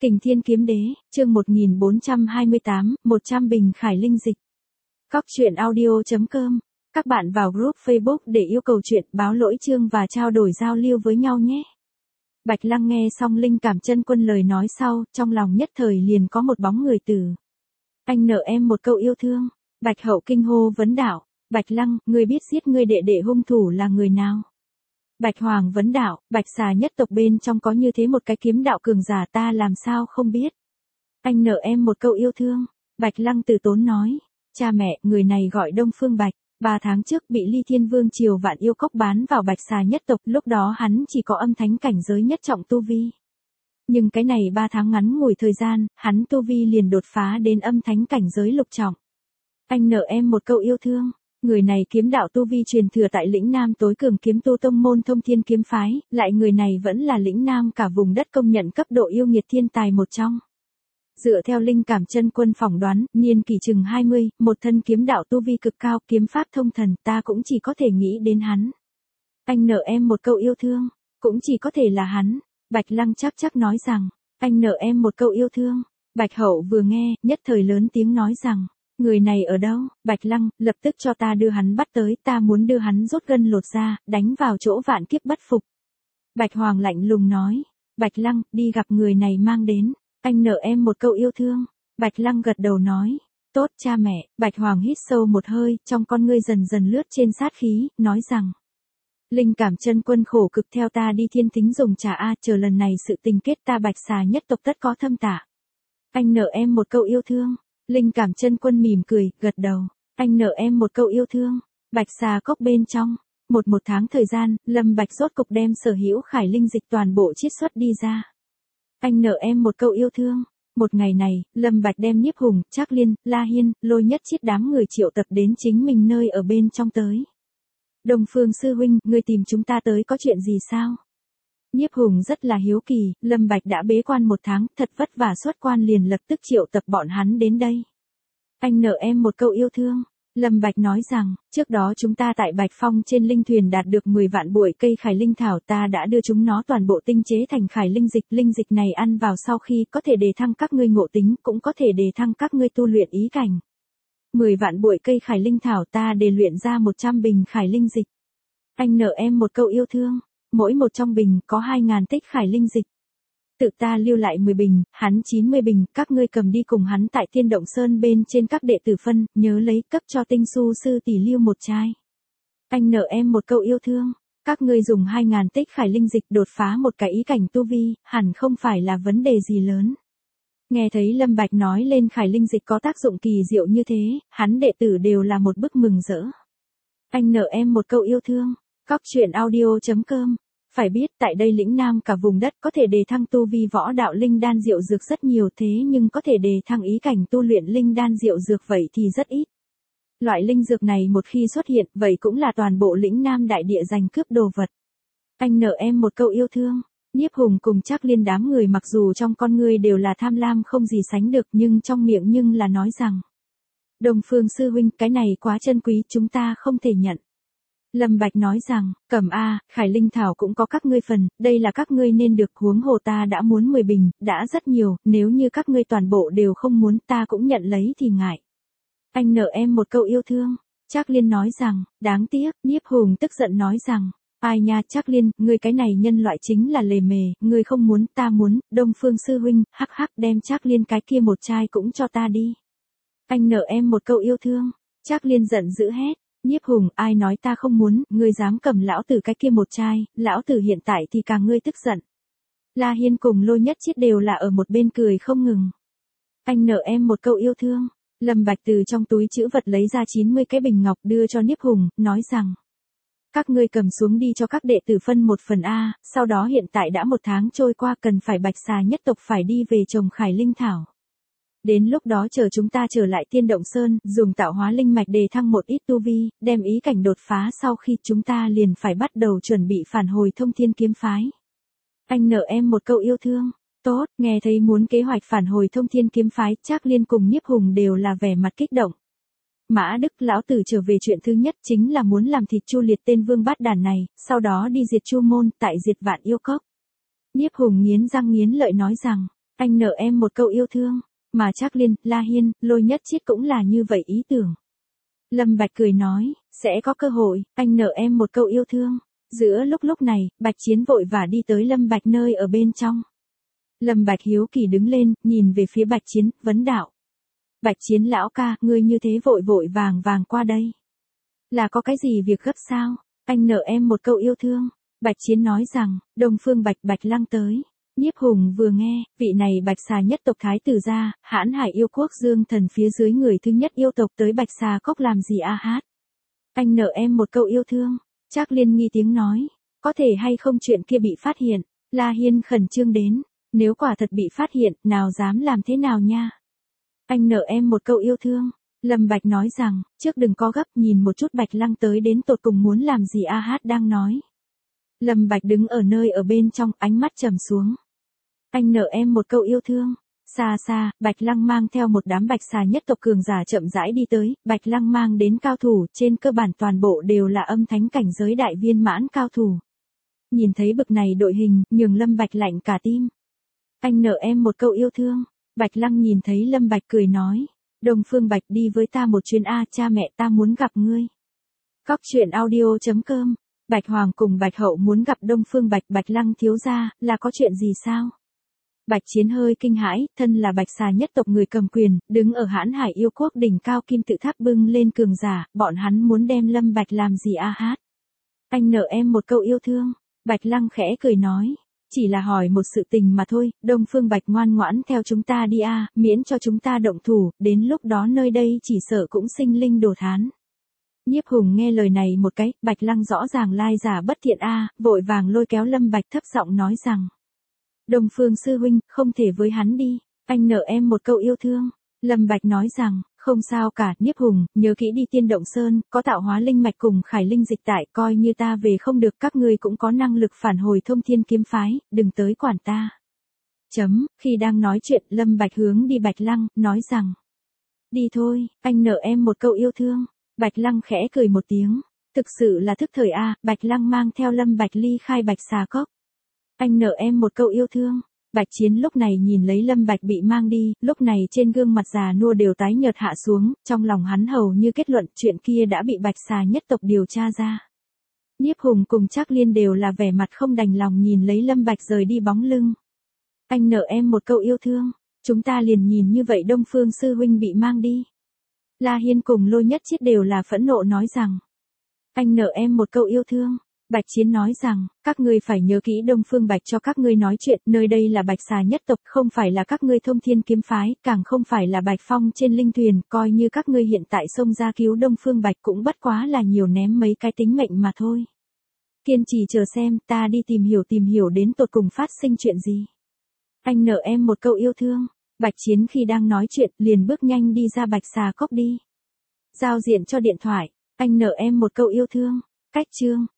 Kình Thiên Kiếm Đế, chương 1428, 100 bình khải linh dịch. Cóc truyện audio.com. Các bạn vào group Facebook để yêu cầu chuyện, báo lỗi chương và trao đổi giao lưu với nhau nhé. Bạch Lăng nghe xong Linh Cảm Chân Quân lời nói sau, trong lòng nhất thời liền có một bóng người từ. Anh nợ em một câu yêu thương. Bạch Hậu kinh hô vấn đạo. Bạch Lăng, ngươi biết giết ngươi đệ đệ hung thủ là người nào? Bạch Hoàng vấn đạo, Bạch Xà nhất tộc bên trong có như thế một cái kiếm đạo cường giả ta làm sao không biết. Anh nợ em một câu yêu thương. Bạch Lăng từ tốn nói, cha mẹ, người này gọi Đông Phương Bạch, 3 tháng trước bị Ly Thiên Vương triều Vạn Yêu Cốc bán vào Bạch Xà nhất tộc, lúc đó hắn chỉ có âm thánh cảnh giới nhất trọng tu vi. Nhưng cái này 3 tháng ngắn ngủi thời gian, hắn tu vi liền đột phá đến âm thánh cảnh giới lục trọng. Anh nợ em một câu yêu thương. Người này kiếm đạo tu vi truyền thừa tại lĩnh Nam tối cường kiếm tu tông môn Thông Thiên kiếm phái, lại người này vẫn là lĩnh Nam cả vùng đất công nhận cấp độ yêu nghiệt thiên tài một trong. Dựa theo Linh Cảm Chân Quân phỏng đoán, niên kỷ chừng 20, một thân kiếm đạo tu vi cực cao, kiếm pháp thông thần, ta cũng chỉ có thể nghĩ đến hắn. Anh nợ em một câu yêu thương, cũng chỉ có thể là hắn. Bạch Lăng chắc nói rằng, anh nợ em một câu yêu thương. Bạch Hậu vừa nghe, nhất thời lớn tiếng nói rằng, người này ở đâu? Bạch Lăng, lập tức cho ta đưa hắn bắt tới, ta muốn đưa hắn rút gân lột da, đánh vào chỗ vạn kiếp bất phục. Bạch Hoàng lạnh lùng nói, Bạch Lăng, đi gặp người này mang đến, anh nợ em một câu yêu thương. Bạch Lăng gật đầu nói, tốt cha mẹ. Bạch Hoàng hít sâu một hơi, trong con ngươi dần dần lướt trên sát khí, nói rằng, Linh Cảm Chân Quân khổ cực theo ta đi thiên thính dùng trà chờ lần này sự tình kết ta Bạch Xà nhất tộc tất có thâm tạ. Anh nợ em một câu yêu thương. Linh Cảm Chân Quân mỉm cười, gật đầu. Anh nợ em một câu yêu thương. Bạch Xà cốc bên trong. Một tháng thời gian, Lâm Bạch rốt cục đem sở hữu khải linh dịch toàn bộ chiết xuất đi ra. Anh nợ em một câu yêu thương. Một ngày này, Lâm Bạch đem Nhiếp Hùng, Trác Liên, La Hiên, Lôi Nhất Chiết đám người triệu tập đến chính mình nơi ở bên trong tới. Đông Phương sư huynh, ngươi tìm chúng ta tới có chuyện gì sao? Nhiếp Hùng rất là hiếu kỳ, Lâm Bạch đã bế quan 1 tháng, thật vất vả xuất quan liền lập tức triệu tập bọn hắn đến đây. Anh nợ em một câu yêu thương. Lâm Bạch nói rằng, trước đó chúng ta tại Bạch Phong trên linh thuyền đạt được 10 vạn bụi cây khải linh thảo, ta đã đưa chúng nó toàn bộ tinh chế thành khải linh dịch này ăn vào sau khi có thể đề thăng các ngươi ngộ tính, cũng có thể đề thăng các ngươi tu luyện ý cảnh. 10 vạn bụi cây khải linh thảo ta đề luyện ra 100 bình khải linh dịch. Anh nợ em một câu yêu thương. Mỗi một trong bình có 2.000 tích khải linh dịch. Tự ta lưu lại 10 bình, hắn 90 bình, các ngươi cầm đi cùng hắn tại Thiên Động Sơn bên trên các đệ tử phân, nhớ lấy cấp cho Tinh Su sư tỷ lưu một chai. Anh nợ em một câu yêu thương. Các ngươi dùng 2.000 tích khải linh dịch đột phá một cái ý cảnh tu vi, hẳn không phải là vấn đề gì lớn. Nghe thấy Lâm Bạch nói lên khải linh dịch có tác dụng kỳ diệu như thế, hắn đệ tử đều là một bức mừng rỡ. Anh nợ em một câu yêu thương. Cóc truyện audio.com. Phải biết tại đây lĩnh Nam cả vùng đất có thể đề thăng tu vi võ đạo linh đan diệu dược rất nhiều, thế nhưng có thể đề thăng ý cảnh tu luyện linh đan diệu dược vậy thì rất ít. Loại linh dược này một khi xuất hiện vậy cũng là toàn bộ lĩnh Nam đại địa giành cướp đồ vật. Anh nợ em một câu yêu thương. Nhiếp Hùng cùng Trác Liên đám người mặc dù trong con ngươi đều là tham lam không gì sánh được nhưng trong miệng nhưng là nói rằng, Đông Phương sư huynh, cái này quá chân quý, chúng ta không thể nhận. Lâm Bạch nói rằng, cầm khải linh thảo cũng có các ngươi phần, đây là các ngươi nên được, huống hồ ta đã muốn 10 bình, đã rất nhiều, nếu như các ngươi toàn bộ đều không muốn ta cũng nhận lấy thì ngại. Anh nợ em một câu yêu thương. Trác Liên nói rằng, đáng tiếc. Nhiếp Hùng tức giận nói rằng, ai nha Trác Liên, ngươi cái này nhân loại chính là lề mề, ngươi không muốn, ta muốn. Đông Phương sư huynh, hắc đem Trác Liên cái kia một chai cũng cho ta đi. Anh nợ em một câu yêu thương. Trác Liên giận dữ hét. Nhiếp Hùng, ai nói ta không muốn, ngươi dám cầm lão tử cái kia một chai, lão tử hiện tại thì càng ngươi tức giận. La Hiên cùng Lôi Nhất Chiết đều là ở một bên cười không ngừng. Anh nợ em một câu yêu thương. Lâm Bạch từ trong túi trữ vật lấy ra 90 cái bình ngọc đưa cho Nhiếp Hùng, nói rằng, các ngươi cầm xuống đi cho các đệ tử phân 1 phần sau đó hiện tại đã 1 tháng trôi qua, cần phải Bạch Xà nhất tộc phải đi về trồng khải linh thảo. Đến lúc đó chờ chúng ta trở lại Thiên Động Sơn, dùng tạo hóa linh mạch đề thăng một ít tu vi, đem ý cảnh đột phá sau khi chúng ta liền phải bắt đầu chuẩn bị phản hồi Thông Thiên kiếm phái. Anh nợ em một câu yêu thương. Tốt, nghe thấy muốn kế hoạch phản hồi Thông Thiên kiếm phái, Trác Liên cùng Nhiếp Hùng đều là vẻ mặt kích động. Mã Đức lão tử trở về chuyện thứ nhất chính là muốn làm thịt Chu Liệt tên vương bát đàn này, sau đó đi diệt Chu môn, tại diệt Vạn Yêu Cốc. Nhiếp Hùng nghiến răng nghiến lợi nói rằng, Anh nợ em một câu yêu thương. Mà Trác Liên, La Hiên, Lôi Nhất Chiết cũng là như vậy ý tưởng. Lâm Bạch cười nói, sẽ có cơ hội, anh nợ em một câu yêu thương. Giữa lúc này, Bạch Chiến vội vã đi tới Lâm Bạch nơi ở bên trong. Lâm Bạch hiếu kỳ đứng lên, nhìn về phía Bạch Chiến, vấn đạo. Bạch Chiến lão ca, ngươi như thế vội vàng qua đây. Là có cái gì việc gấp sao? Anh nợ em một câu yêu thương. Bạch Chiến nói rằng, Đông Phương Bạch Lăng tới. Nhiếp Hùng vừa nghe, vị này Bạch Xà nhất tộc thái tử gia, Hãn Hải yêu quốc Dương Thần phía dưới người thứ nhất yêu tộc tới Bạch Xà Cốc làm gì a hát? Anh nợ em một câu yêu thương. Trác Liên nghi tiếng nói, có thể hay không chuyện kia bị phát hiện? La Hiên khẩn trương đến, nếu quả thật bị phát hiện, nào dám làm thế nào nha? Anh nợ em một câu yêu thương. Lâm Bạch nói rằng, trước đừng có gấp, nhìn một chút Bạch Lăng tới đến tột cùng muốn làm gì a hát đang nói. Lâm Bạch đứng ở nơi ở bên trong, ánh mắt trầm xuống. Anh nợ em một câu yêu thương. Xa xa, Bạch Lăng mang theo một đám Bạch Xà nhất tộc cường giả chậm rãi đi tới, Bạch Lăng mang đến cao thủ, trên cơ bản toàn bộ đều là âm thánh cảnh giới đại viên mãn cao thủ. Nhìn thấy bực này đội hình, nhường Lâm Bạch lạnh cả tim. Anh nợ em một câu yêu thương. Bạch Lăng nhìn thấy Lâm Bạch cười nói, Đông Phương Bạch đi với ta một chuyến a, cha mẹ ta muốn gặp ngươi. Cóc truyện audio.com. Bạch Hoàng cùng Bạch Hậu muốn gặp Đông Phương Bạch Lăng thiếu gia, là có chuyện gì sao? Bạch Chiến hơi kinh hãi, thân là Bạch Xà nhất tộc người cầm quyền, đứng ở Hãn Hải yêu quốc đỉnh cao kim tự tháp bưng lên cường giả, bọn hắn muốn đem Lâm Bạch làm gì a hát? Anh nợ em một câu yêu thương. Bạch Lăng khẽ cười nói, chỉ là hỏi một sự tình mà thôi, Đông Phương Bạch ngoan ngoãn theo chúng ta đi a, miễn cho chúng ta động thủ, đến lúc đó nơi đây chỉ sợ cũng sinh linh đồ thán. Nhiếp Hùng nghe lời này một cái, Bạch Lăng rõ ràng lai giả bất thiện a, vội vàng lôi kéo Lâm Bạch thấp giọng nói rằng, Đông Phương sư huynh, không thể với hắn đi, anh nợ em một câu yêu thương. Lâm Bạch nói rằng, không sao cả, Nhiếp Hùng, nhớ kỹ đi Tiên Động Sơn, có tạo hóa linh mạch cùng khải linh dịch tại, coi như ta về không được các ngươi cũng có năng lực phản hồi Thông Thiên kiếm phái, đừng tới quản ta. Khi đang nói chuyện, Lâm Bạch hướng đi Bạch Lăng, nói rằng, đi thôi, anh nợ em một câu yêu thương. Bạch Lăng khẽ cười một tiếng, thực sự là thức thời a, Bạch Lăng mang theo Lâm Bạch ly khai Bạch Xà Cốc. Anh nợ em một câu yêu thương. Bạch Chiến lúc này nhìn lấy Lâm Bạch bị mang đi, lúc này trên gương mặt già nua đều tái nhợt hạ xuống, trong lòng hắn hầu như kết luận chuyện kia đã bị Bạch Xà nhất tộc điều tra ra. Nhiếp Hùng cùng Trác Liên đều là vẻ mặt không đành lòng nhìn lấy Lâm Bạch rời đi bóng lưng. Anh nợ em một câu yêu thương, chúng ta liền nhìn như vậy Đông Phương sư huynh bị mang đi. La Hiên cùng Lôi Nhất Chiết đều là phẫn nộ nói rằng, anh nợ em một câu yêu thương. Bạch Chiến nói rằng, các ngươi phải nhớ kỹ Đông Phương Bạch cho các ngươi nói chuyện, nơi đây là Bạch Xà nhất tộc, không phải là các ngươi Thông Thiên kiếm phái, càng không phải là Bạch Phong trên linh thuyền, coi như các ngươi hiện tại xông ra cứu Đông Phương Bạch cũng bất quá là nhiều ném mấy cái tính mệnh mà thôi. Kiên trì chờ xem, ta đi tìm hiểu đến tột cùng phát sinh chuyện gì. Anh nợ em một câu yêu thương. Bạch Chiến khi đang nói chuyện, liền bước nhanh đi ra Bạch Xà Cốc đi. Giao diện cho điện thoại, anh nợ em một câu yêu thương. Cách chương